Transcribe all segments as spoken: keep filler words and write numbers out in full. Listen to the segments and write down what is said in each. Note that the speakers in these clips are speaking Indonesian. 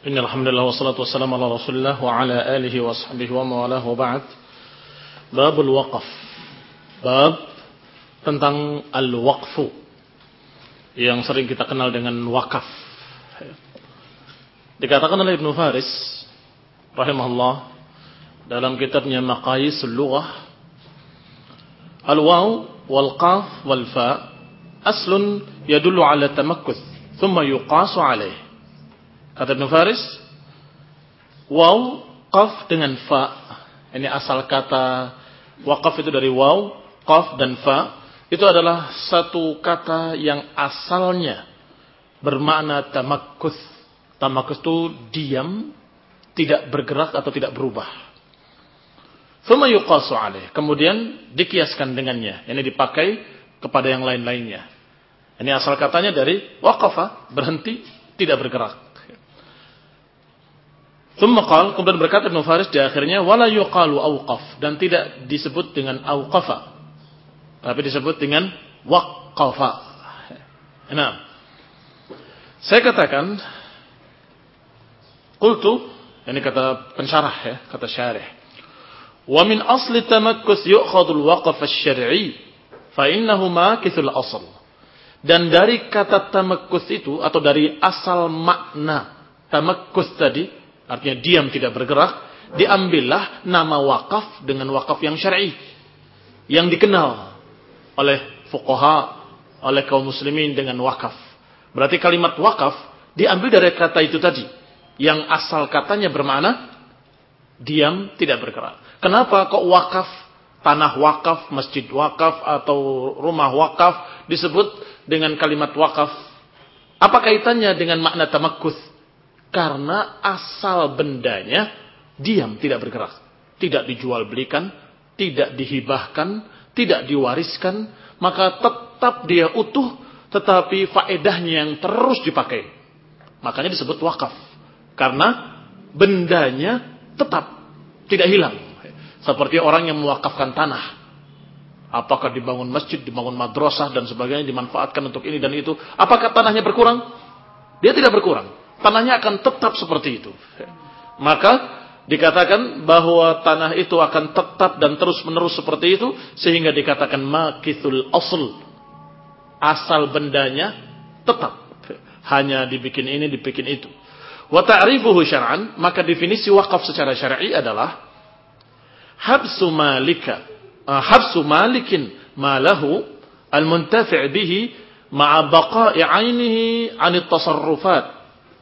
Alhamdulillah wassalatu wassalamu ala Rasulillah wa ala alihi wa sahbihi wa mawalah wa ba'd. Babul waqaf. Bab tentang al-waqfu yang sering kita kenal dengan wakaf. Dikatakan oleh Ibnu Faris rahimahullah dalam kitabnya Maqayisul Lughah, al-waw wal qaf wal fa aslun yadullu ala tamakkuth thumma yuqasu alaih. Kata Ibnu Faris, waw, qaf dengan fa. Ini asal kata waqaf itu dari waw, qaf dan fa. Itu adalah satu kata yang asalnya bermakna tamakkuth. Tamakkuth itu diam, tidak bergerak atau tidak berubah. Tsumma yuqasu alaih. Kemudian dikiaskan dengannya. Ini dipakai kepada yang lain-lainnya. Ini asal katanya dari waqafa, berhenti, tidak bergerak. Tsumma qala, kemudian berkata Ibnu Faris di akhirnya, wala yuqalu awqaf, dan tidak disebut dengan awqafa, tapi disebut dengan waqafa. Nah, saya katakan, qultu, ini kata pensyarah ya, kata syarih, wa min asli tamakkus yu'khadul waqaf asy-syar'i fa innahu makithul asl. Dan dari kata tamakkus itu, atau dari asal makna tamakkus tadi, artinya diam tidak bergerak, diambillah nama wakaf dengan wakaf yang syar'i, yang dikenal oleh fuqaha, oleh kaum muslimin dengan wakaf. Berarti kalimat wakaf diambil dari kata itu tadi, yang asal katanya bermakna diam tidak bergerak. Kenapa kok wakaf, tanah wakaf, masjid wakaf, atau rumah wakaf disebut dengan kalimat wakaf? Apa kaitannya dengan makna tamakkus? Karena asal bendanya diam tidak bergerak, tidak dijual belikan, tidak dihibahkan, tidak diwariskan, maka tetap dia utuh, tetapi faedahnya yang terus dipakai. Makanya disebut wakaf, karena bendanya tetap tidak hilang. Seperti orang yang mewakafkan tanah, apakah dibangun masjid, dibangun madrasah dan sebagainya, dimanfaatkan untuk ini dan itu, apakah tanahnya berkurang? Dia tidak berkurang. Tanahnya akan tetap seperti itu. Maka dikatakan bahwa tanah itu akan tetap dan terus menerus seperti itu, sehingga dikatakan makithul asl. Asal bendanya tetap. Hanya dibikin ini, dibikin itu. Wa ta'rifuhu syar'an, maka definisi wakaf secara syar'i adalah habsu malika, uh, habsu malikin malahu al-muntafi' bihi ma'a baqa'i 'ainihi 'anit tasarrufat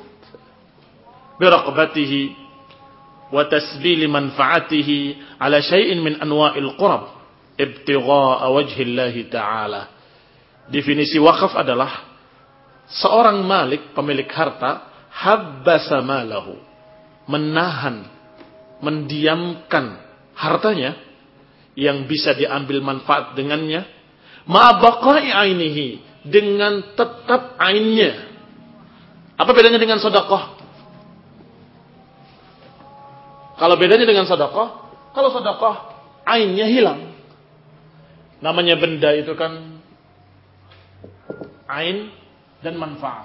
biraqbatihi wa tasbili manfaatihi ala syai'in min anwa'il qurab ibtigha'a wajhillahi ta'ala. Definisi wakaf adalah seorang malik, pemilik harta, habbasa malahu, menahan, mendiamkan hartanya yang bisa diambil manfaat dengannya, ma'abaqa'i ainihi, dengan tetap ainnya. Apa bedanya dengan sedekah? Kalau bedanya dengan sedekah, kalau sedekah ainnya hilang. Namanya benda itu kan ain dan manfaat.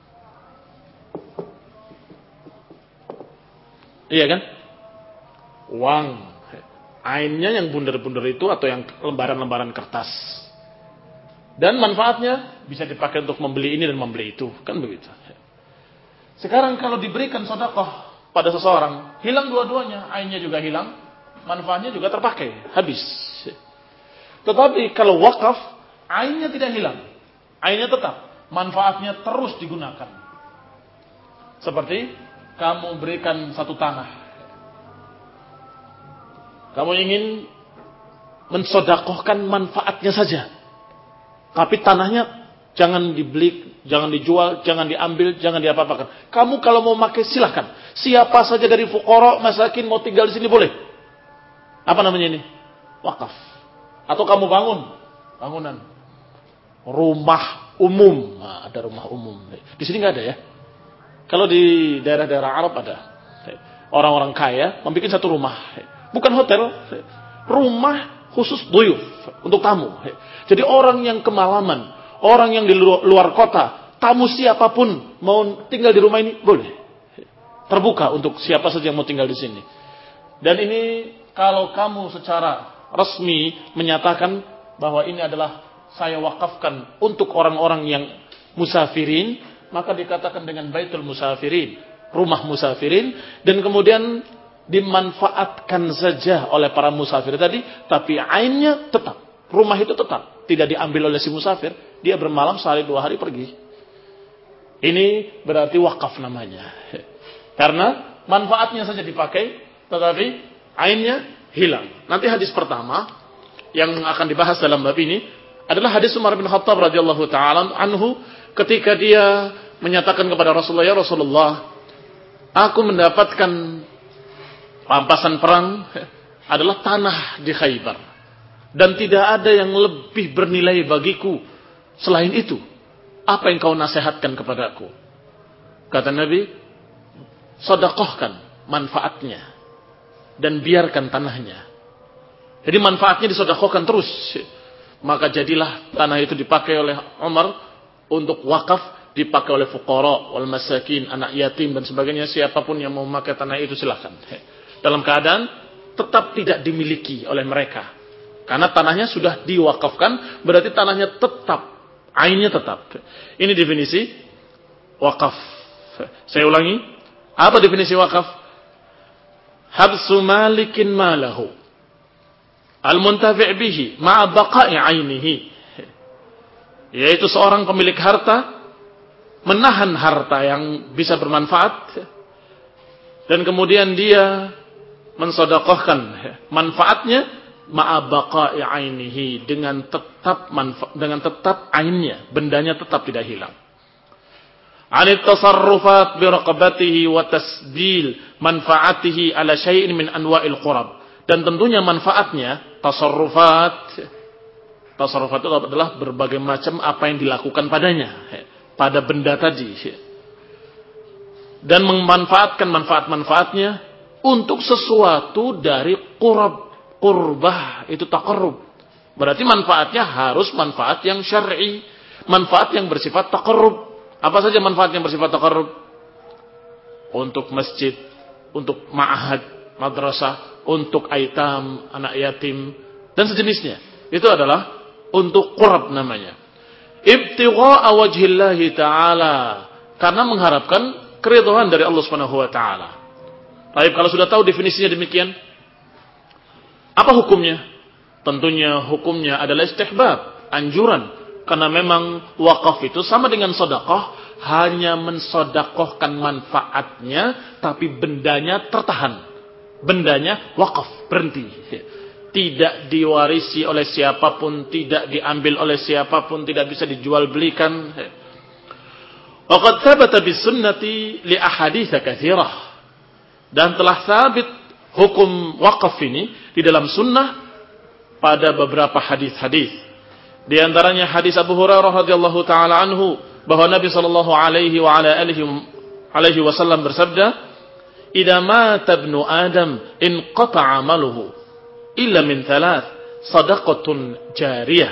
Iya kan? Uang, ainnya yang bundar-bundar itu atau yang lembaran-lembaran kertas. Dan manfaatnya bisa dipakai untuk membeli ini dan membeli itu, kan begitu. Sekarang kalau diberikan sedekah pada seseorang, hilang dua-duanya, ainnya juga hilang, manfaatnya juga terpakai, habis. Tetapi kalau wakaf, ainnya tidak hilang, ainnya tetap, manfaatnya terus digunakan. Seperti kamu berikan satu tanah, kamu ingin mensodakohkan manfaatnya saja, tapi tanahnya jangan dibeli, jangan dijual, jangan diambil, jangan diapa-apakan. Kamu kalau mau pakai silahkan. Siapa saja dari fuqara, masakin mau tinggal di sini boleh. Apa namanya ini? Wakaf. Atau kamu bangun bangunan rumah umum. Nah, ada rumah umum. Di sini nggak ada ya. Kalau di daerah-daerah Arab ada. Orang-orang kaya membuat satu rumah. Bukan hotel. Rumah khusus duyuf. Untuk tamu. Jadi orang yang kemalaman, orang yang di luar kota, tamu siapapun mau tinggal di rumah ini boleh. terbuka untuk siapa saja yang mau tinggal di sini. Dan ini kalau kamu secara resmi menyatakan bahwa ini adalah saya wakafkan untuk orang-orang yang musafirin, maka dikatakan dengan baitul musafirin, rumah musafirin, dan kemudian dimanfaatkan saja oleh para musafir tadi, tapi ainnya tetap, rumah itu tetap tidak diambil oleh si musafir, dia bermalam sehari dua hari pergi. Ini berarti wakaf namanya, karena manfaatnya saja dipakai, tetapi ainnya hilang. Nanti hadis pertama yang akan dibahas dalam bab ini adalah hadis Umar bin Khattab radhiyallahu taala anhu, ketika dia menyatakan kepada Rasulullah, ya Rasulullah, aku mendapatkan rampasan perang adalah tanah di Khaybar, dan tidak ada yang lebih bernilai bagiku selain itu. Apa yang kau nasihatkan kepadaku? Kata Nabi, sedekahkan manfaatnya dan biarkan tanahnya. Jadi manfaatnya disedekahkan terus. Maka jadilah tanah itu dipakai oleh Umar untuk wakaf, dipakai oleh fuqara wal masakin, anak yatim dan sebagainya. Siapapun yang mau memakai tanah itu silahkan. Dalam keadaan tetap tidak dimiliki oleh mereka. Karena tanahnya sudah diwakafkan, berarti tanahnya tetap, ainnya tetap. Ini definisi wakaf. Saya ulangi, apa definisi wakaf? Habsu malikin malahu al-muntafi' bihi ma'a baqa'i ainihi. Yaitu seorang pemilik harta menahan harta yang bisa bermanfaat, dan kemudian dia mensedekahkan manfaatnya ma'a baqa'i ainihi, dengan tetap manfa- dengan tetap ainnya, bendanya tetap tidak hilang. Anit tasarrufat bi raqabatihi wa tasbil manfaatihi ala syai'in min anwa'il qurab. Dan tentunya manfaatnya tasarrufat. Tasarrufat itu adalah berbagai macam apa yang dilakukan padanya, pada benda tadi. Dan memanfaatkan manfaat-manfaatnya untuk sesuatu dari qurab. Qurbah itu taqarrub. Berarti manfaatnya harus manfaat yang syar'i, manfaat yang bersifat taqarrub. Apa saja manfaat yang bersifat taqarrub? Untuk masjid, untuk ma'ahad, madrasah, untuk aitam, anak yatim dan sejenisnya. Itu adalah untuk qurab namanya. Ibtigha'a wajhillahi ta'ala, karena mengharapkan keridhaan dari Allah Subhanahu wa taala. Baik, kalau sudah tahu definisinya demikian, apa hukumnya? Tentunya hukumnya adalah istihbab, anjuran. Karena memang wakaf itu sama dengan sedekah, hanya mensedekahkan manfaatnya, tapi bendanya tertahan. Bendanya wakaf, berhenti. Tidak diwarisi oleh siapapun, tidak diambil oleh siapapun, tidak bisa dijual belikan. Waqad thabata bis sunnati li ahadits katsirah. Dan telah sabit hukum wakaf ini di dalam sunnah pada beberapa hadis-hadis. Di antaranya hadis Abu Hurairah radhiyallahu taala anhu, bahwa Nabi sallallahu alaihi wa ala alihi alaihi wasallam bersabda, "Idza mata ibnu Adam inqata'a 'amaluhu illa min thalath, shadaqatun jariyah."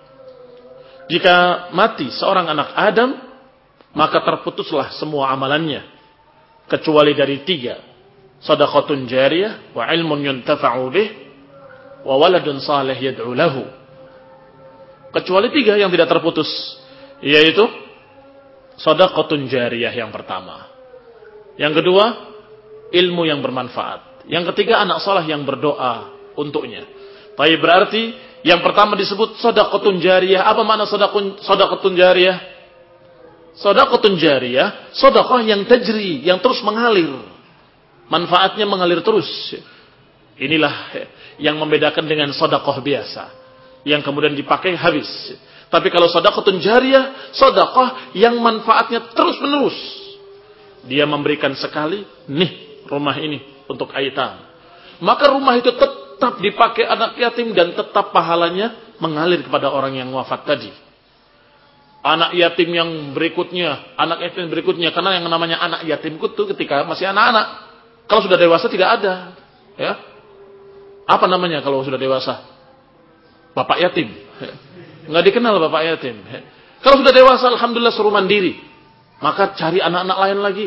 Jika mati seorang anak Adam, maka terputuslah semua amalannya kecuali dari tiga: shadaqatun jariyah, wa ilmun yuntafa'u bih, wa waladun salih yad'u lahu. Kecuali tiga yang tidak terputus, yaitu shadaqatun jariyah yang pertama, yang kedua ilmu yang bermanfaat, yang ketiga anak saleh yang berdoa untuknya. Tapi berarti yang pertama disebut shadaqatun jariyah. Apa makna shadaqatun jariyah? Shadaqatun jariyah, sedekah yang tajri, yang terus mengalir, manfaatnya mengalir terus. Inilah yang membedakan dengan sedekah biasa yang kemudian dipakai habis. Tapi kalau sedekahun jariyah, sedekah yang manfaatnya terus menerus. Dia memberikan sekali, nih rumah ini untuk aitam, maka rumah itu tetap dipakai anak yatim dan tetap pahalanya mengalir kepada orang yang wafat tadi. Anak yatim yang berikutnya, anak yatim berikutnya, karena yang namanya anak yatim itu ketika masih anak-anak. Kalau sudah dewasa tidak ada, ya. Apa namanya kalau sudah dewasa? Bapak yatim. Nggak dikenal bapak yatim. Kalau sudah dewasa, alhamdulillah suruh mandiri. Maka cari anak-anak lain lagi.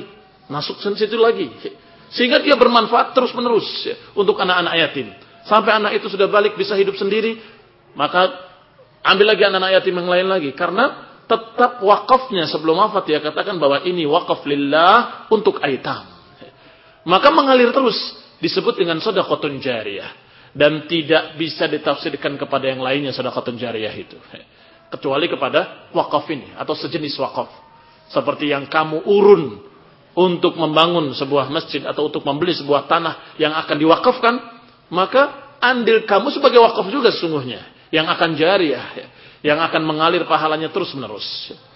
masuk ke situ lagi. Sehingga dia bermanfaat terus-menerus ya, untuk anak-anak yatim. Sampai anak itu sudah balik bisa hidup sendiri, maka ambil lagi anak-anak yatim yang lain lagi. Karena tetap wakafnya sebelum wafat dia katakan bahwa ini wakaf lillah untuk aitam. Maka mengalir terus disebut dengan sedekahun jariyah. Dan tidak bisa ditafsirkan kepada yang lainnya sedekahun jariyah itu. Kecuali kepada wakaf ini atau sejenis wakaf. Seperti yang kamu urun untuk membangun sebuah masjid atau untuk membeli sebuah tanah yang akan diwakafkan, maka andil kamu sebagai wakaf juga sesungguhnya yang akan jariyah, yang akan mengalir pahalanya terus menerus.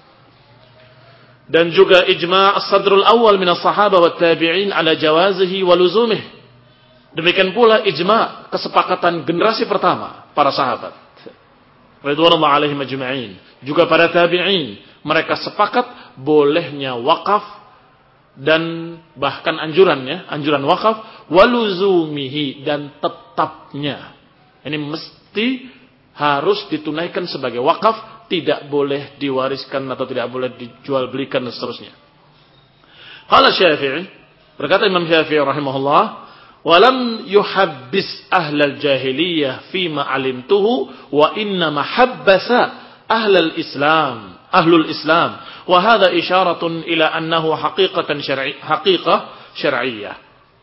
Dan juga ijma' as-sadrul awal minas sahaba wat tabi'in ala jawazihi wa luzumih. Demikian pula ijma' kesepakatan generasi pertama para sahabat ridwanullah alaihim ajma'in, juga para tabi'in, mereka sepakat bolehnya wakaf dan bahkan anjurannya, anjuran wakaf waluzumihi, dan tetapnya. Ini mesti harus ditunaikan sebagai wakaf, tidak boleh diwariskan atau tidak boleh dijual belikan dan seterusnya. Qala Syafi'i, berkata Imam Syafi'i rahimahullah, walam yuhabbis ahlal jahiliyah fima alimtuhu wa inna mahabbasa ahlal islam ahlul islam wa hadha isyaratun ila annahu haqiqatan syar'i haqiqah syar'iyyah.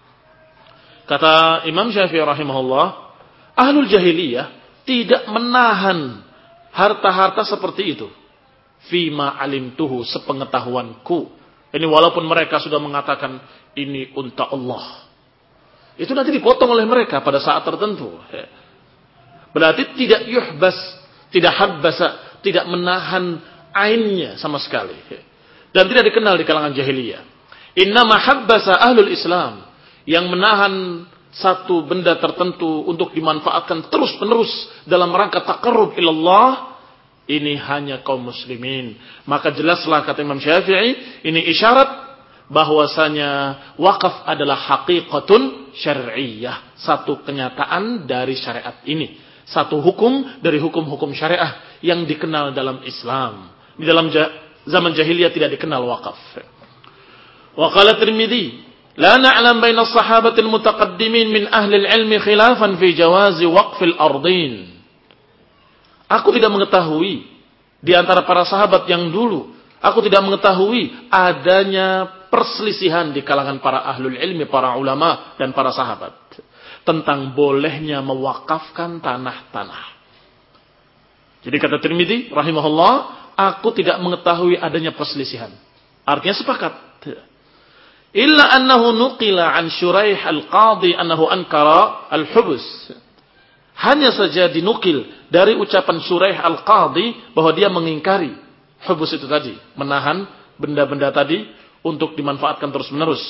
Kata Imam Syafi'i rahimahullah, ahlul jahiliyah tidak menahan harta-harta seperti itu fima alimtuhu, sepengetahuanku. Ini walaupun mereka sudah mengatakan ini unta Allah, itu nanti dipotong oleh mereka pada saat tertentu. Berarti tidak yuhbas, tidak habbasa, tidak menahan ainnya sama sekali. Dan tidak dikenal di kalangan jahiliyah. Innama habbasa ahlul Islam, yang menahan satu benda tertentu untuk dimanfaatkan terus-menerus dalam rangka taqarrub ilallah, ini hanya kaum muslimin. Maka jelaslah kata Imam Syafi'i, ini isyarat bahwasanya wakaf adalah haqiqatun syar'iyyah, satu kenyataan dari syariat ini, satu hukum dari hukum-hukum syariah yang dikenal dalam Islam. Di dalam zaman jahiliyah tidak dikenal wakaf. Wa qala Tirmidzi, la na'lam baina as-sahabatil mutaqaddimin min ahli al-ilmi khilafan fi jawazi waqfil ardin. Aku tidak mengetahui di antara para sahabat yang dulu, aku tidak mengetahui adanya perselisihan di kalangan para ahlul ilmi, para ulama dan para sahabat tentang bolehnya mewakafkan tanah-tanah. Jadi kata Tirmidzi rahimahullah, aku tidak mengetahui adanya perselisihan. Artinya sepakat. Illa annahu nuqila an Syuraih al-Qadhi annahu ankara al-hubus. Hanya saja dinukil dari ucapan Syuraih al-Qadhi bahwa dia mengingkari hubus itu tadi, menahan benda-benda tadi untuk dimanfaatkan terus-menerus.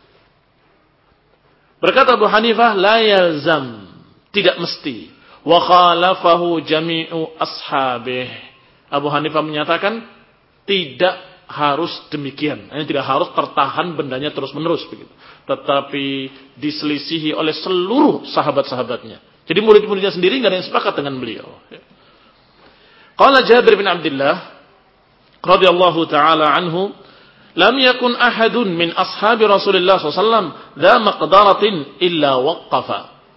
Berkata Abu Hanifah, la yalzam, tidak mesti. Wa khalafahu jami'u ashabih. Abu Hanifah menyatakan tidak harus demikian. Ini tidak harus tertahan bendanya terus-menerus begitu. Tetapi diselisihi oleh seluruh sahabat-sahabatnya. Jadi murid-muridnya sendiri enggak ada yang sepakat dengan beliau. Qala Jabir bin Abdullah radhiyallahu taala anhu, lam yakun ahadun min ashabi Rasulullah sallallahu alaihi wasallam dha maqdaratin illa waqqafa.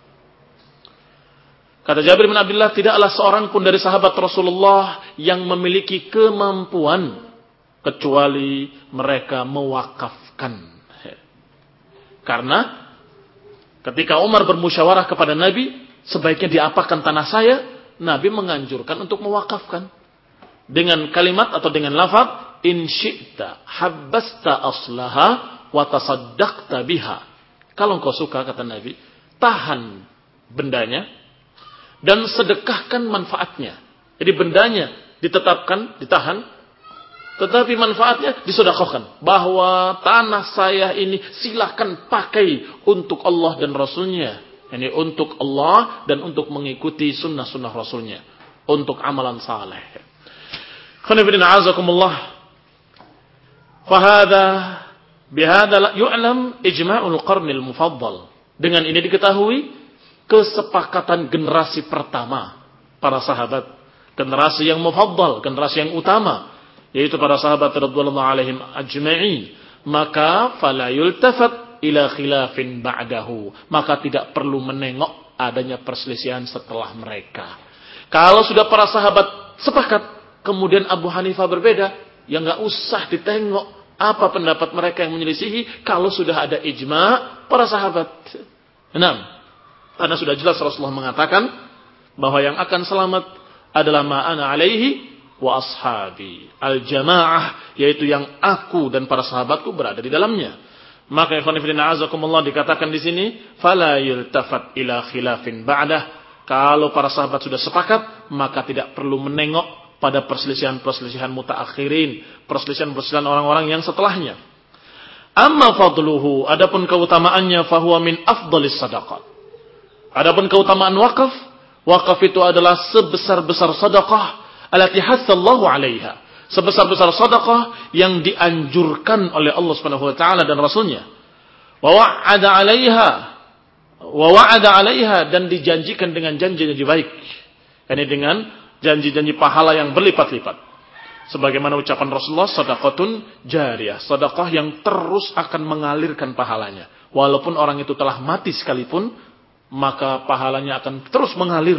Kata Jabir bin Abdullah, tidaklah seorang pun dari sahabat Rasulullah yang memiliki kemampuan kecuali mereka mewakafkan. Karena ketika Umar bermusyawarah kepada Nabi, sebaiknya diapakan tanah saya, Nabi menganjurkan untuk mewakafkan dengan kalimat atau dengan lafaz, in syi'ta habbasta aslaha wa tasaddaqta biha. Kalau engkau suka, kata Nabi, tahan bendanya dan sedekahkan manfaatnya. Jadi bendanya ditetapkan, ditahan, tetapi manfaatnya disedekahkan. Bahwa tanah saya ini silahkan pakai untuk Allah dan Rasulnya. Ini untuk Allah dan untuk mengikuti sunnah-sunnah Rasulnya. Untuk amalan saleh. Khonibidina azakumullah. Fahada bihada yu'lam ijma'ul qarnil mufaddal. Dengan ini diketahui kesepakatan generasi pertama para sahabat, generasi yang mufaddal, generasi yang utama, yaitu para sahabat radhiyallahu alaihim ajma'in, maka fala yultafat ila khilafin ba'dahu, maka tidak perlu menengok adanya perselisihan setelah mereka. Kalau sudah para sahabat sepakat, kemudian Abu Hanifah berbeda, ya nggak usah ditengok apa pendapat mereka yang menyelisihi kalau sudah ada ijma para sahabat. Enam, karena sudah jelas Rasulullah mengatakan bahwa yang akan selamat adalah ma'ana alaihi wa ashabi, al-jamaah, yaitu yang aku dan para sahabatku berada di dalamnya. Maka ikhwan fillah azakumullah dikatakan di sini fala yultafat ila khilafin ba'dah. Kalau para sahabat sudah sepakat, maka tidak perlu menengok pada perselisihan-perselisihan mutaakhirin, perselisihan-perselisihan orang-orang yang setelahnya. Amma fadluhu, adapun keutamaannya, fahuwa min afdalis sadaqat. Adapun keutamaan wakaf, wakaf itu adalah sebesar-besar sedekah allati hassallahu 'alaiha, sebesar-besar sedekah yang dianjurkan oleh Allah Subhanahu wa taala dan Rasulnya. Wa wa'ada 'alaiha, wa wa'ada 'alaiha, dan dijanjikan dengan janji-janji baik. Yani dengan janji-janji pahala yang berlipat-lipat. Sebagaimana ucapan Rasulullah, sadaqatun jariyah, sedekah yang terus akan mengalirkan pahalanya. Walaupun orang itu telah mati sekalipun, maka pahalanya akan terus mengalir.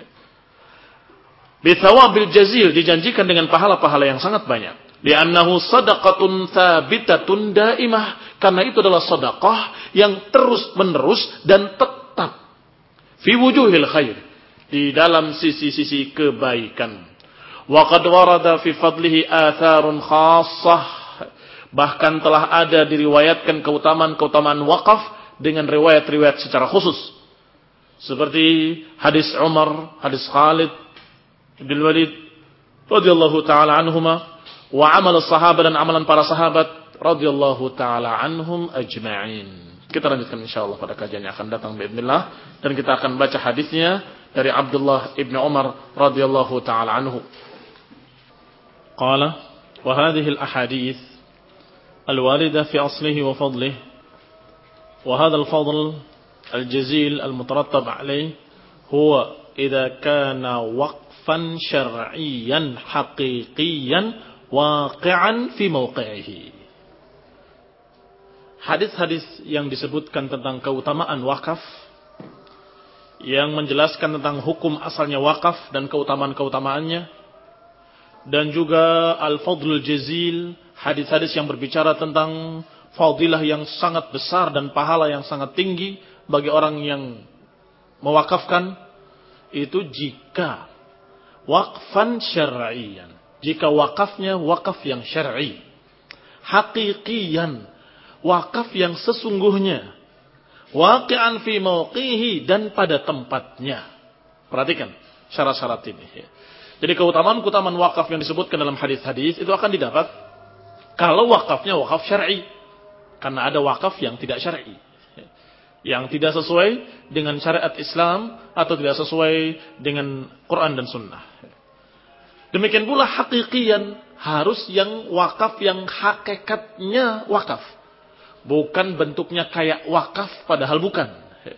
Bithawabil jazil, dijanjikan dengan pahala-pahala yang sangat banyak. Li'annahu sadaqatun thabitatun daimah, karena itu adalah sedekah yang terus-menerus dan tetap. Fi wujuhil khair, di dalam sisi-sisi kebaikan. Wa qad warada fi fadlihi atharun khassah, bahkan telah ada diriwayatkan keutamaan-keutamaan wakaf dengan riwayat-riwayat secara khusus. Seperti hadis Umar, hadis Khalid bin Walid radhiyallahu taala anhuma, wa amal sahabat, dan amalan para sahabat radhiyallahu taala anhum ajma'in. Kita lanjutkan insyaallah pada kajian yang akan datang باذنillah, dan kita akan baca hadisnya dari Abdullah ibn Umar radhiyallahu taala anhu. Qala wa hadhihi al-ahadits al-warida fi aslihi wa fadlihi, wa hadha al-fadl al-jazil al-mutarattab alayhi huwa idza kana waqfan syar'iyyan haqiqiyan waqi'an fi mawqi'ihi. Hadis-hadis yang disebutkan tentang keutamaan wakaf, yang menjelaskan tentang hukum asalnya wakaf dan keutamaan-keutamaannya, dan juga al-fadlul jazil, hadis-hadis yang berbicara tentang fadilah yang sangat besar dan pahala yang sangat tinggi bagi orang yang mewakafkan, itu jika waqfan syar'iyan, jika wakafnya wakaf yang syar'i, haqiqiyan, wakaf yang sesungguhnya, waqi'an fi mawqihi, dan pada tempatnya. Perhatikan syarat-syarat ini. Jadi keutamaan-keutamaan wakaf yang disebutkan dalam hadis-hadis itu akan didapat kalau wakafnya wakaf syar'i. Karena ada wakaf yang tidak syar'i, yang tidak sesuai dengan syariat Islam atau tidak sesuai dengan Quran dan Sunnah. Demikian pula hakikian, harus yang wakaf yang hakikatnya wakaf, bukan bentuknya kayak wakaf padahal bukan.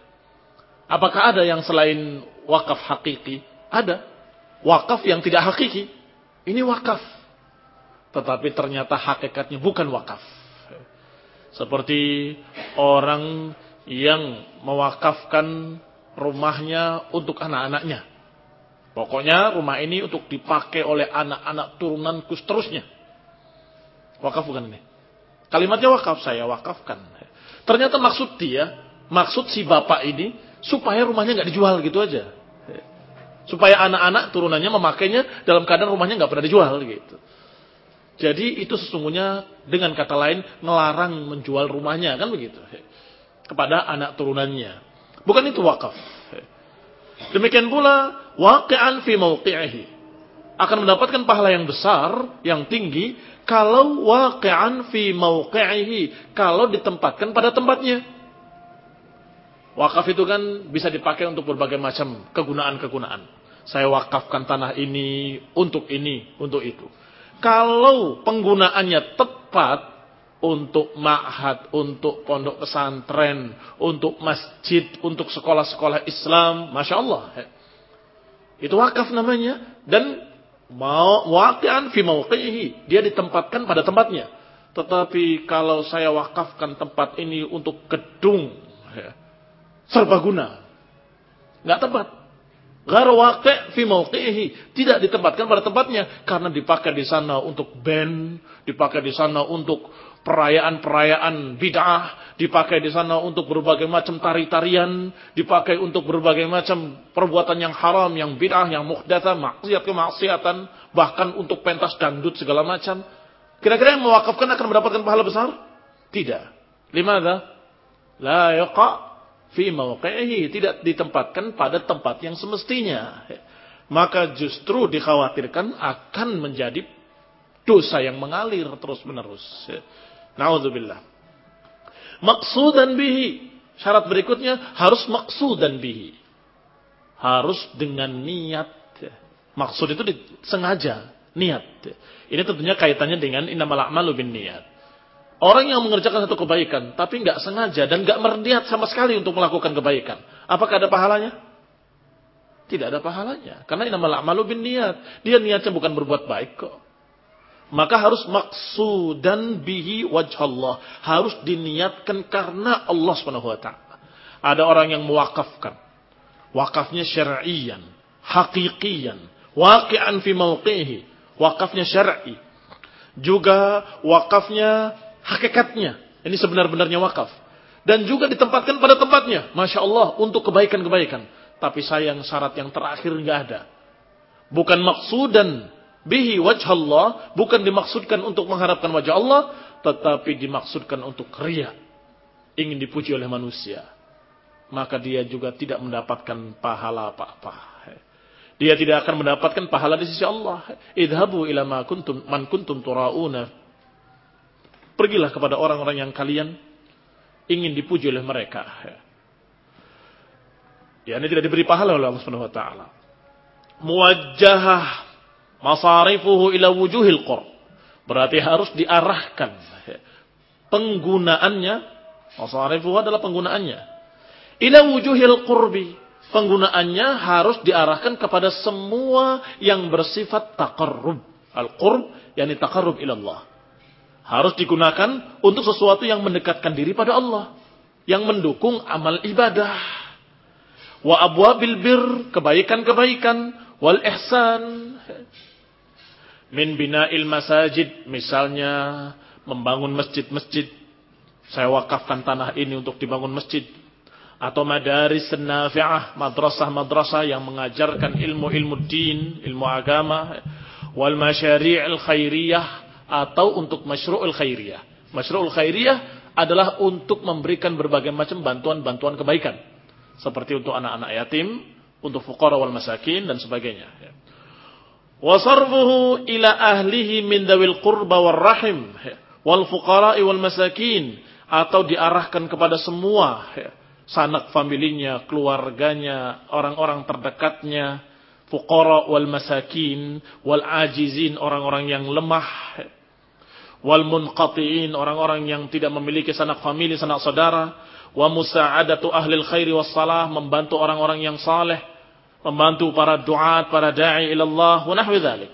Apakah ada yang selain wakaf hakiki? Ada. Wakaf yang tidak hakiki, ini wakaf, tetapi ternyata hakikatnya bukan wakaf. Seperti orang yang mewakafkan rumahnya untuk anak-anaknya. Pokoknya rumah ini untuk dipakai oleh anak-anak turunanku seterusnya. Wakaf bukan ini? Kalimatnya wakaf, saya wakafkan. Ternyata maksud dia, maksud si bapak ini, supaya rumahnya nggak dijual gitu aja. Supaya anak-anak turunannya memakainya dalam keadaan rumahnya nggak pernah dijual gitu. Jadi itu sesungguhnya dengan kata lain melarang menjual rumahnya, kan begitu, kepada anak turunannya. Bukan itu wakaf. Demikian pula waqi'an fi mawqi'ihi, akan mendapatkan pahala yang besar, yang tinggi kalau waqi'an fi mawqi'ihi, kalau ditempatkan pada tempatnya. Wakaf itu kan bisa dipakai untuk berbagai macam kegunaan-kegunaan. Saya wakafkan tanah ini untuk ini, untuk itu. Kalau penggunaannya tepat untuk ma'had, untuk pondok pesantren, untuk masjid, untuk sekolah-sekolah Islam, Masya Allah. Itu wakaf namanya. Dan waqi'an fi mawqi'ihi, dia ditempatkan pada tempatnya. tetapi kalau saya wakafkan tempat ini untuk gedung ya, serbaguna, nggak tepat. Ghairu waqi' fi mauqi'ihi, tidak ditempatkan pada tempatnya karena dipakai di sana untuk band, dipakai di sana untuk perayaan-perayaan bid'ah, dipakai di sana untuk berbagai macam tari-tarian, dipakai untuk berbagai macam perbuatan yang haram, yang bid'ah, yang muhdatsah, maksiat kemaksiatan, bahkan untuk pentas dangdut segala macam. Kira-kira yang mewakafkan akan mendapatkan pahala besar? Tidak. Limadza? La yaqa' fi mauqi'ihi, tidak ditempatkan pada tempat yang semestinya. Maka justru dikhawatirkan akan menjadi dosa yang mengalir terus-menerus. Na'udzubillah. Maqsudan bihi. Syarat berikutnya harus maqsudan bihi. Harus dengan niat. Maksud itu sengaja, niat. Ini tentunya kaitannya dengan innamal a'malu binniyat. Orang yang mengerjakan satu kebaikan, tapi nggak sengaja dan nggak berniat sama sekali untuk melakukan kebaikan, apakah ada pahalanya? Tidak ada pahalanya, karena innamal a'malu binniyat. Dia niatnya bukan berbuat baik kok. Maka harus maqsudan bihi wajhallah, harus diniatkan karena Allah Subhanahu wa taala. Ada orang yang mewakafkan, wakafnya syar'iyan, haqiqiyan, waqi'an fi mauqihi, wakafnya syar'i. Juga wakafnya hakikatnya, ini sebenar-benarnya wakaf. Dan juga ditempatkan pada tempatnya, Masya Allah, untuk kebaikan-kebaikan. Tapi sayang syarat yang terakhir nggak ada. Bukan maksudan bihi wajhallah, bukan dimaksudkan untuk mengharapkan wajah Allah, tetapi dimaksudkan untuk riya, ingin dipuji oleh manusia. Maka dia juga tidak mendapatkan pahala apa-apa. Dia tidak akan mendapatkan pahala di sisi Allah. Idhabu ila ma kuntum man kuntum turauna. Pergilah kepada orang-orang yang kalian ingin dipuji oleh mereka. Ya, ini tidak diberi pahala oleh Allah Subhanahu wa taala. Muwajjahah masarifuhu ila wujuhil qurb. Berarti harus diarahkan penggunaannya, masarifuhu adalah penggunaannya. Ila wujuhil qurbi. Penggunaannya harus diarahkan kepada semua yang bersifat taqarrub. Al-qurb yakni taqarrub ila Allah. Harus digunakan untuk sesuatu yang mendekatkan diri pada Allah, yang mendukung amal ibadah. Wa abwabil bir, kebaikan-kebaikan, wal ihsan. Min bina'il masajid, misalnya membangun masjid-masjid. Saya wakafkan tanah ini untuk dibangun masjid. Atau madaris nafi'ah, madrasah-madrasah yang mengajarkan ilmu-ilmu din, ilmu agama. Wal masyari'il khairiyah, atau untuk masyru'ul khairiyah. Masyru'ul khairiyah adalah untuk memberikan berbagai macam bantuan-bantuan kebaikan. Seperti untuk anak-anak yatim, untuk fuqara wal masakin, dan sebagainya. Wa sarfuhu ila ahlihi min dawil qurba wal rahim, wal fuqara wal masakin. Atau diarahkan kepada semua sanak familinya, keluarganya, orang-orang terdekatnya, fuqara wal masakin, wal ajizin, orang-orang yang lemah, wal munqati'in, orang-orang yang tidak memiliki sanak famili, sanak saudara, wa musa'adatu ahlil khairi was salah, membantu orang-orang yang saleh, membantu para duat, para da'i ila Allah, wa nahwi dzalik.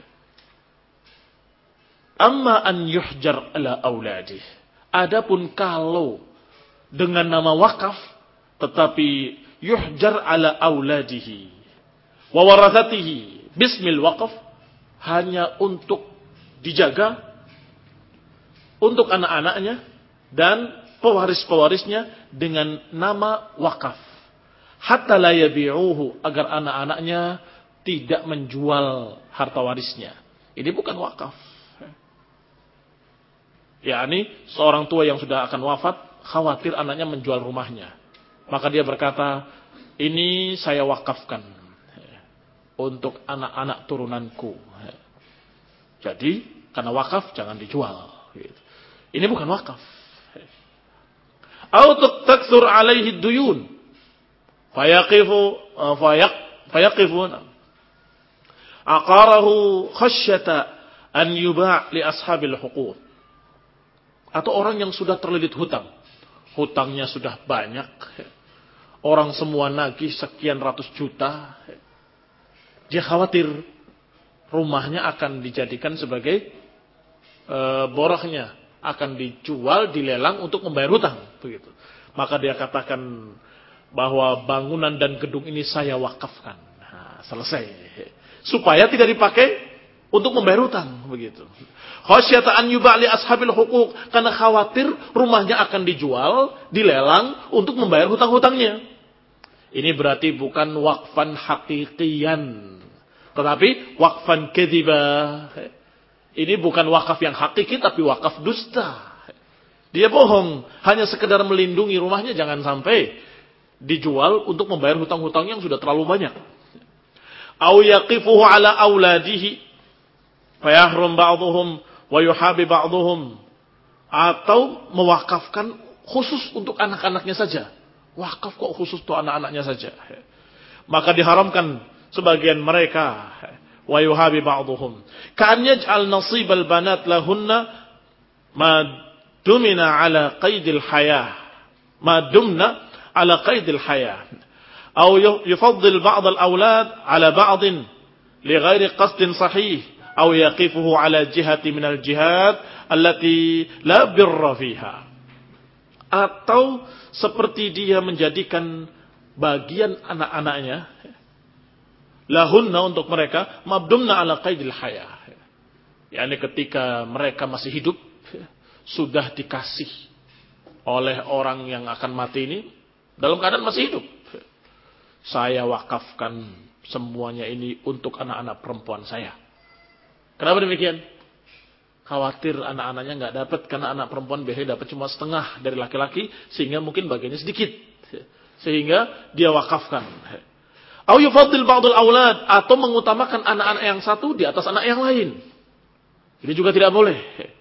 Amma an yuhjar ala auladih. Adapun kalau dengan nama wakaf tetapi yuhjar ala auladihi wa warathatihi bismil waqaf, hanya untuk dijaga untuk anak-anaknya dan pewaris-pewarisnya dengan nama wakaf. Hatta la yabi'uhu, agar anak-anaknya tidak menjual harta warisnya. Ini bukan wakaf. yakni seorang tua yang sudah akan wafat khawatir anaknya menjual rumahnya. Maka dia berkata, ini saya wakafkan untuk anak-anak turunanku. Jadi karena wakaf jangan dijual. Ini bukan wakaf. Autuk taksur alaihi duyun. Fayaqifu fayak fayaqifun. Aqarahu khasyata an yuba' li ashabil huquq. Atau orang yang sudah terlilit hutang. Hutangnya sudah banyak. Orang semua nagih sekian ratus juta. Dia khawatir rumahnya akan dijadikan sebagai e, boroknya akan dijual, dilelang untuk membayar hutang, begitu. Maka dia katakan bahwa bangunan dan gedung ini saya wakafkan. Nah, selesai. Supaya tidak dipakai untuk membayar hutang, begitu. Khasyata an yuba'li ashabil huquq, karena khawatir rumahnya akan dijual, dilelang untuk membayar hutang-hutangnya. Ini berarti bukan wakfan hakikian, tetapi wakfan kedzibah. Ini bukan wakaf yang hakiki, tapi wakaf dusta. Dia bohong, hanya sekedar melindungi rumahnya jangan sampai dijual untuk membayar hutang-hutang yang sudah terlalu banyak. Au yaqifuhu ala auladihi fayahrum ba'dhum wa yuhabi ba'dhum, atau mewakafkan khusus untuk anak-anaknya saja. Wakaf kok khusus untuk anak-anaknya saja. Maka diharamkan sebagian mereka. Wa yuhabi ba'dhum. Ka'an yaj'al nasibal banat lahunna ma dumina ala qaidil hayah. Ma dumna ala qaidil hayah. Atau yufaddil ba'd al-awlad ala ba'din li ghairi qasdin sahih. Atau yaqifuhu ala jihati minal jihad allati la birra fiha. Atau seperti dia menjadikan bagian anak-anaknya lahunna untuk mereka mabdumna ala qaidil hayah. yakni ketika mereka masih hidup sudah dikasih oleh orang yang akan mati ini dalam keadaan masih hidup. Saya wakafkan semuanya ini untuk anak-anak perempuan saya. Kenapa demikian? Khawatir anak-anaknya nggak dapat, karena anak perempuan biasanya dapat cuma setengah dari laki-laki, sehingga mungkin bagiannya sedikit, sehingga dia wakafkan. Au yufaddil ba'dul aulad, atau mengutamakan anak-anak yang satu di atas anak yang lain. Ini juga tidak boleh.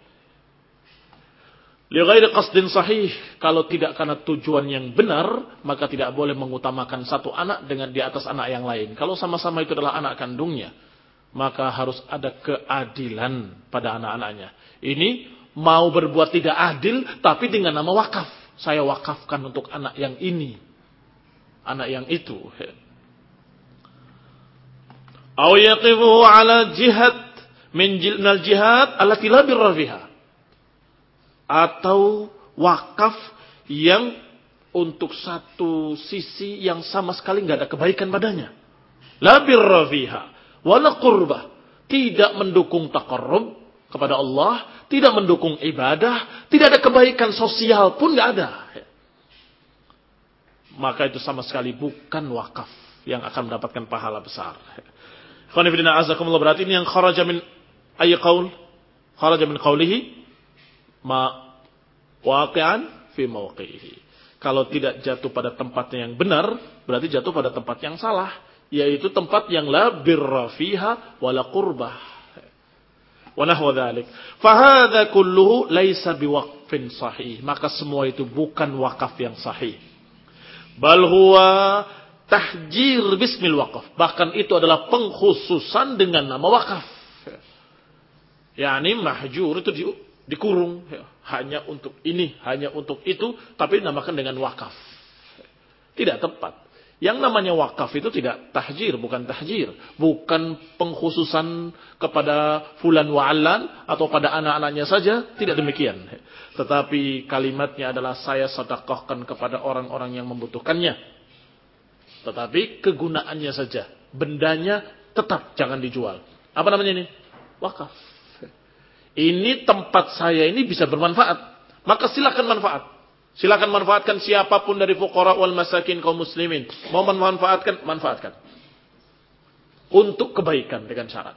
Li ghairi qasdin sahih, kalau tidak karena tujuan yang benar, maka tidak boleh mengutamakan satu anak dengan di atas anak yang lain. Kalau sama-sama itu adalah anak kandungnya, maka harus ada keadilan pada anak-anaknya. Ini mau berbuat tidak adil, tapi dengan nama wakaf. Saya wakafkan untuk anak yang ini, anak yang itu. Aw yaqifuhu ala jihad min jilnal jihad allati la birra fiha. Atau wakaf yang untuk satu sisi yang sama sekali nggak ada kebaikan padanya. La birra fiha wala qurbah, tidak mendukung taqarrub kepada Allah, tidak mendukung ibadah, tidak ada kebaikan sosial pun nggak ada. Maka itu sama sekali bukan wakaf yang akan mendapatkan pahala besar. Khonifidina azakumullah, berarti ini yang kharaja min ayy qaul, kharaja min qawlihi ma waqi'an fi mawqi'ihi. Kalau tidak jatuh pada tempatnya yang benar, berarti jatuh pada tempat yang salah, yaitu tempat yang la birra fiha wala qurbah wa nahwa dzalik. Fa hadza kulluhu laisa biwaqfin sahih. Maka semua itu bukan wakaf yang sahih. Bal huwa tahjir bismil waqaf. Bahkan itu adalah pengkhususan dengan nama wakaf. yakni mahjur itu di, dikurung, hanya untuk ini, hanya untuk itu, tapi dinamakan dengan wakaf. Tidak tepat. Yang namanya wakaf itu tidak tahjir, bukan tahjir. Bukan pengkhususan kepada fulan wa'alan atau pada anak-anaknya saja. Tidak demikian. Tetapi kalimatnya adalah saya sedekahkan kepada orang-orang yang membutuhkannya. Tetapi kegunaannya saja. Bendanya tetap jangan dijual. Apa namanya ini? Wakaf. Ini tempat saya ini bisa bermanfaat. Maka silakan manfaat. Silakan manfaatkan siapapun dari fuqara wal masakin kaum muslimin. Mau memanfaatkan, manfaatkan. Untuk kebaikan dengan syarat.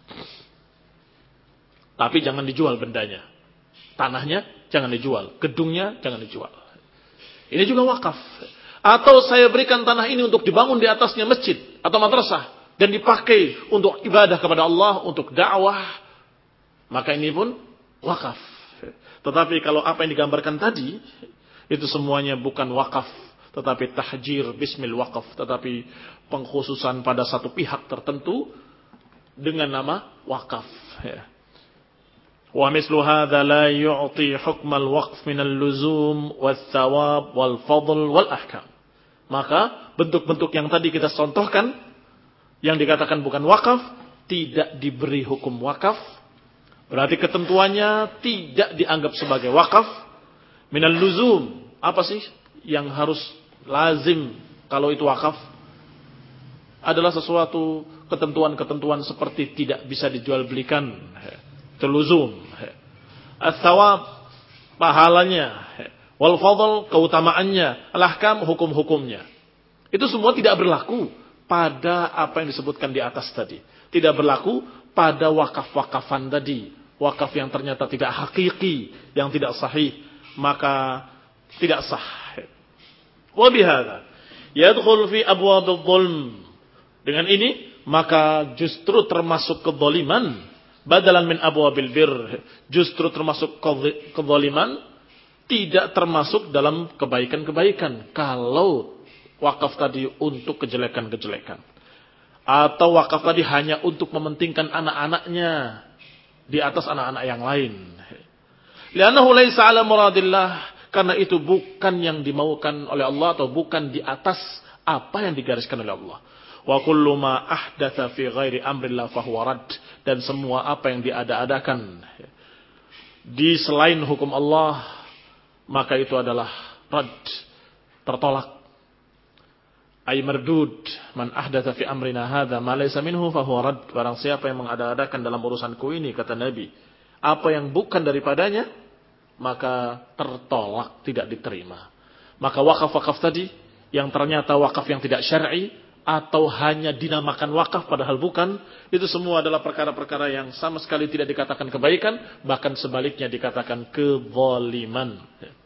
Tapi jangan dijual bendanya. Tanahnya jangan dijual. Gedungnya jangan dijual. Ini juga wakaf. Atau saya berikan tanah ini untuk dibangun di atasnya masjid atau madrasah. Dan dipakai untuk ibadah kepada Allah, untuk dakwah. Maka ini pun wakaf. Tetapi kalau apa yang digambarkan tadi, itu semuanya bukan wakaf, tetapi tahjir bismil wakaf, tetapi pengkhususan pada satu pihak tertentu dengan nama wakaf. Wa mislu hadza la yu'ti hukmal waqf min al-luzum wath-thawab wal-fadl wal-ahkam. Maka bentuk-bentuk yang tadi kita contohkan yang dikatakan bukan wakaf tidak diberi hukum wakaf, Berarti ketentuannya tidak dianggap sebagai wakaf. Minal luzum. Apa sih yang harus lazim kalau itu wakaf? Adalah sesuatu ketentuan-ketentuan seperti tidak bisa dijual belikan. Itu luzum. As-sawab, pahalanya. Wal fadl, keutamaannya. Al-ahkam, hukum-hukumnya. Itu semua tidak berlaku pada apa yang disebutkan di atas tadi. Tidak berlaku pada wakaf-wakafan tadi. Wakaf yang ternyata tidak hakiki, yang tidak sahih, maka tidak sah. Wa bihadza yadkhul fi abwabil zulm. Dengan ini maka justru termasuk kezaliman badalan min abwabil bir. Justru termasuk kezaliman, tidak termasuk dalam kebaikan-kebaikan kalau wakaf tadi untuk kejelekan-kejelekan. Atau wakaf tadi hanya untuk mementingkan anak-anaknya di atas anak-anak yang lain. Li'annahu laisa 'ala muradillah, karena itu bukan yang dimaukan oleh Allah atau bukan di atas apa yang digariskan oleh Allah. Wa kullu ma ahdatsa fi ghairi amrillah fahuwa rad, dan semua apa yang diada-adakan di selain hukum Allah maka itu adalah rad, tertolak. Ay mardud, man ahdatsa fi amrina hadza ma laysa minhu fahuwa rad. Barang siapa yang mengada-adakan dalam urusanku ini, kata Nabi, apa yang bukan daripadanya, maka tertolak, tidak diterima. Maka wakaf-wakaf tadi yang ternyata wakaf yang tidak syar'i atau hanya dinamakan wakaf padahal bukan, itu semua adalah perkara-perkara yang sama sekali tidak dikatakan kebaikan, bahkan sebaliknya dikatakan kezaliman.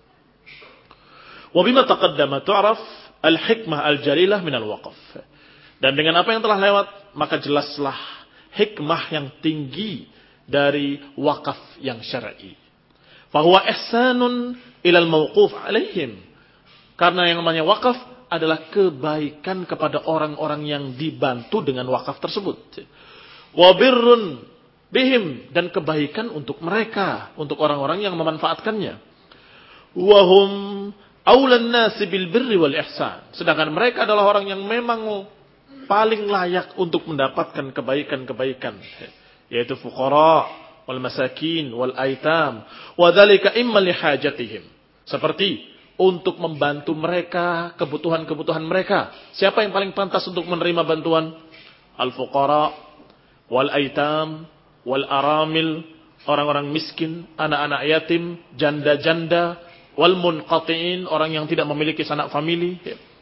Wa bima taqaddama tu'raf al-hikmah al-jalilah minal waqaf. Dan dengan apa yang telah lewat, maka jelaslah hikmah yang tinggi dari wakaf yang syar'i. Fahuwa ihsanun ilal mawquf alaihim. Karena yang namanya wakaf adalah kebaikan kepada orang-orang yang dibantu dengan wakaf tersebut. Wa birrun bihim, dan kebaikan untuk mereka, untuk orang-orang yang memanfaatkannya. Wa hum aulan nasi bil birri wal ihsan. Sedangkan mereka adalah orang yang memang paling layak untuk mendapatkan kebaikan-kebaikan, yaitu fuqara wal masakin wal aitam, wa dzalika imma li hajatihim. Seperti untuk membantu mereka, kebutuhan-kebutuhan mereka. Siapa yang paling pantas untuk menerima bantuan? Al-fuqara wal aitam wal aramil, orang-orang miskin, anak-anak yatim, janda-janda, wal munqati'in, orang yang tidak memiliki sanak famili.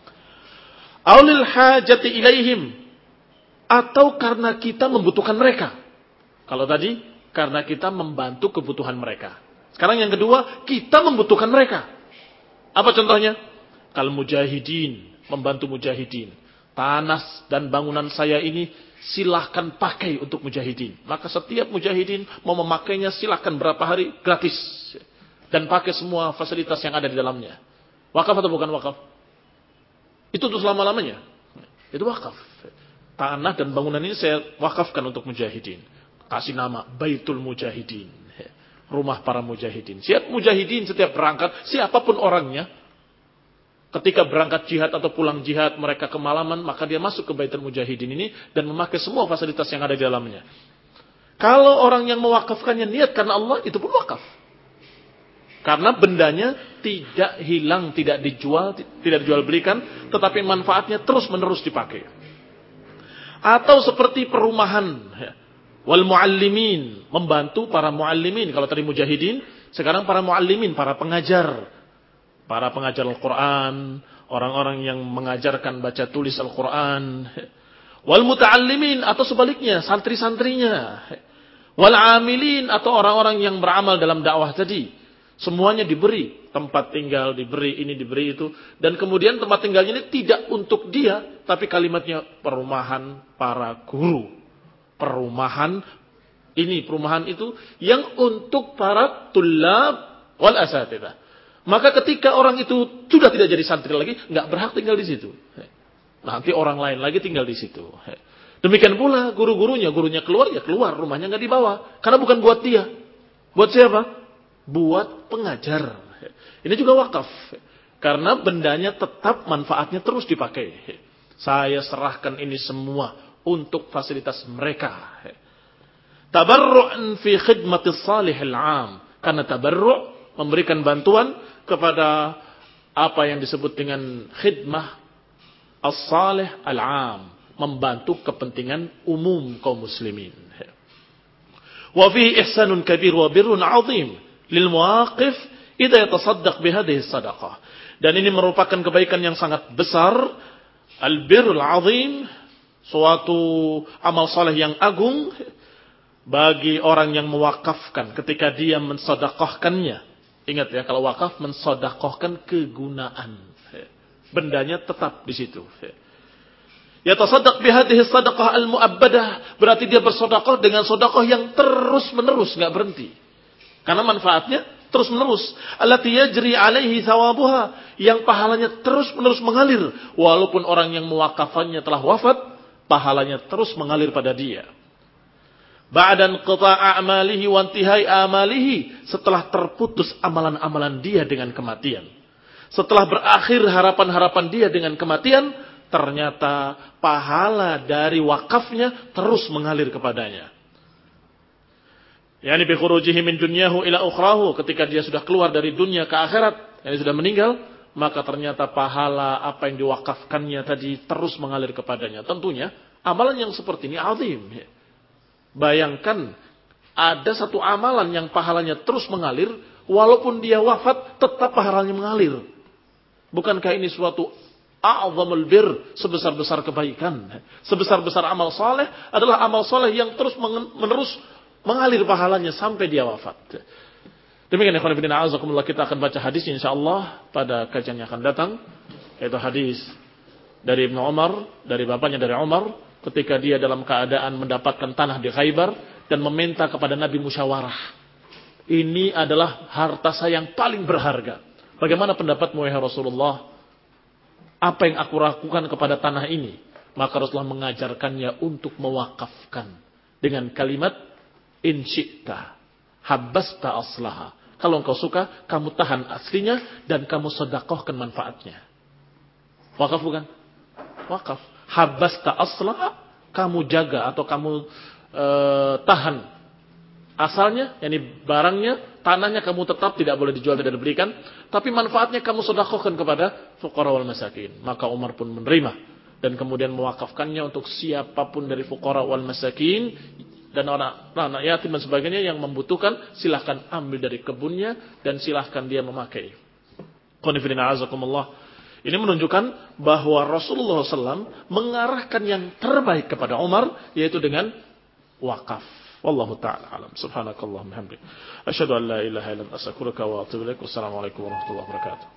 Aulil hajati ilaihim, atau karena kita membutuhkan mereka. Kalau tadi karena kita membantu kebutuhan mereka. Sekarang yang kedua, kita membutuhkan mereka. Apa contohnya? Kal mujahidin, membantu mujahidin. Tanah dan bangunan saya ini silahkan pakai untuk mujahidin. Maka setiap mujahidin mau memakainya silahkan berapa hari gratis. Dan pakai semua fasilitas yang ada di dalamnya. Wakaf atau bukan wakaf? Itu untuk selama-lamanya. Itu wakaf. Tanah dan bangunan ini saya wakafkan untuk mujahidin. Kasih nama Baitul Mujahidin. Rumah para mujahidin. Siap mujahidin setiap berangkat, siapapun orangnya, ketika berangkat jihad atau pulang jihad, mereka kemalaman, maka dia masuk ke Baitul Mujahidin ini dan memakai semua fasilitas yang ada di dalamnya. Kalau orang yang mewakafkannya niat karena Allah, itu pun wakaf. Karena bendanya tidak hilang, tidak dijual, tidak dijual belikan, tetapi manfaatnya terus menerus dipakai. Atau seperti perumahan, wal muallimin, membantu para muallimin. Kalau tadi mujahidin, sekarang para muallimin, para pengajar. Para pengajar Al-Quran, orang-orang yang mengajarkan baca tulis Al-Quran. Wal muta'allimin, atau sebaliknya, santri-santrinya. Wal amilin, atau orang-orang yang beramal dalam dakwah tadi. Semuanya diberi, tempat tinggal diberi, ini diberi itu. Dan kemudian tempat tinggalnya ini tidak untuk dia, tapi kalimatnya perumahan para guru. Perumahan ini, perumahan itu yang untuk para tulab wal asatidzah. Maka ketika orang itu sudah tidak jadi santri lagi, nggak berhak tinggal di situ. Nanti orang lain lagi tinggal di situ. Demikian pula guru-gurunya, gurunya keluar ya keluar, rumahnya nggak dibawa, karena bukan buat dia. Buat siapa? Buat pengajar. Ini juga wakaf, karena bendanya tetap manfaatnya terus dipakai. Saya serahkan ini semua untuk fasilitas mereka. tabarru'an fi khidmatis salihil 'am. Karena tabarru' memberikan bantuan kepada apa yang disebut dengan khidmah as-salih al-'am, membantu kepentingan umum kaum muslimin. Wa fihi ihsanun kabir wa birrun 'azim lil muwaqif idza yatasaddaq bi hadhihi sadaqah. Dan ini merupakan kebaikan yang sangat besar, al-birrul 'azim, suatu amal saleh yang agung bagi orang yang mewakafkan ketika dia mensedekahkannya. Ingat ya, kalau wakaf mensedekahkan kegunaan. Bendanya tetap di situ. Ya tasaddaq bihadhihi sadaqah al-mu'abbadah, berarti dia bersedekah dengan sedekah yang terus-menerus, enggak berhenti. Karena manfaatnya terus-menerus. Allati yajri 'alaihi thawabuha, yang pahalanya terus-menerus mengalir walaupun orang yang mewakafannya telah wafat, pahalanya terus mengalir pada dia. Ba'dan qita' a'malihi wa intihai amalihi, setelah terputus amalan-amalan dia dengan kematian. Setelah berakhir harapan-harapan dia dengan kematian, ternyata pahala dari wakafnya terus mengalir kepadanya. Yani bi khurujihi min dunyahu ila ukhrahu, ketika dia sudah keluar dari dunia ke akhirat, yani sudah meninggal, maka ternyata pahala apa yang diwakafkannya tadi terus mengalir kepadanya. Tentunya amalan yang seperti ini azim. Bayangkan ada satu amalan yang pahalanya terus mengalir, walaupun dia wafat tetap pahalanya mengalir. Bukankah ini suatu a'zamul bir, sebesar-besar kebaikan, sebesar-besar amal saleh adalah amal saleh yang terus menerus mengalir pahalanya sampai dia wafat. Demikian ikhwan fillah, a'azakumullah, kita akan baca hadis insyaallah pada kajian yang akan datang, yaitu hadis dari Ibnu Umar, dari bapaknya dari Umar, ketika dia dalam keadaan mendapatkan tanah di Khaybar dan meminta kepada Nabi musyawarah. Ini adalah harta saya yang paling berharga. Bagaimana pendapatmu ya Rasulullah? Apa yang aku lakukan kepada tanah ini? Maka Rasulullah mengajarkannya untuk mewakafkan dengan kalimat in syi'ta habasta aslaha. Kalau engkau suka, kamu tahan aslinya dan kamu sedekahkan manfaatnya. Wakaf bukan? Wakaf. Habasta aslaha, kamu jaga atau kamu e, tahan asalnya, yakni barangnya, tanahnya kamu tetap tidak boleh dijual, tidak diberikan, tapi manfaatnya kamu sedekahkan kepada fuqara wal masakin. Maka Umar pun menerima dan kemudian mewakafkannya untuk siapapun dari fuqara wal masakin dan anak-anak yatim dan sebagainya yang membutuhkan, silahkan ambil dari kebunnya dan silahkan dia memakai. Qanifidina azakumullah. Ini menunjukkan bahwa Rasulullah shallallahu alaihi wasallam mengarahkan yang terbaik kepada Umar, yaitu dengan wakaf. Wallahu ta'ala alam. Subhanakallahumma hamdik. Asyhadu an la ilaha illa anta astaghfiruka wa atubu ilaik. Wassalamualaikum warahmatullahi wabarakatuh.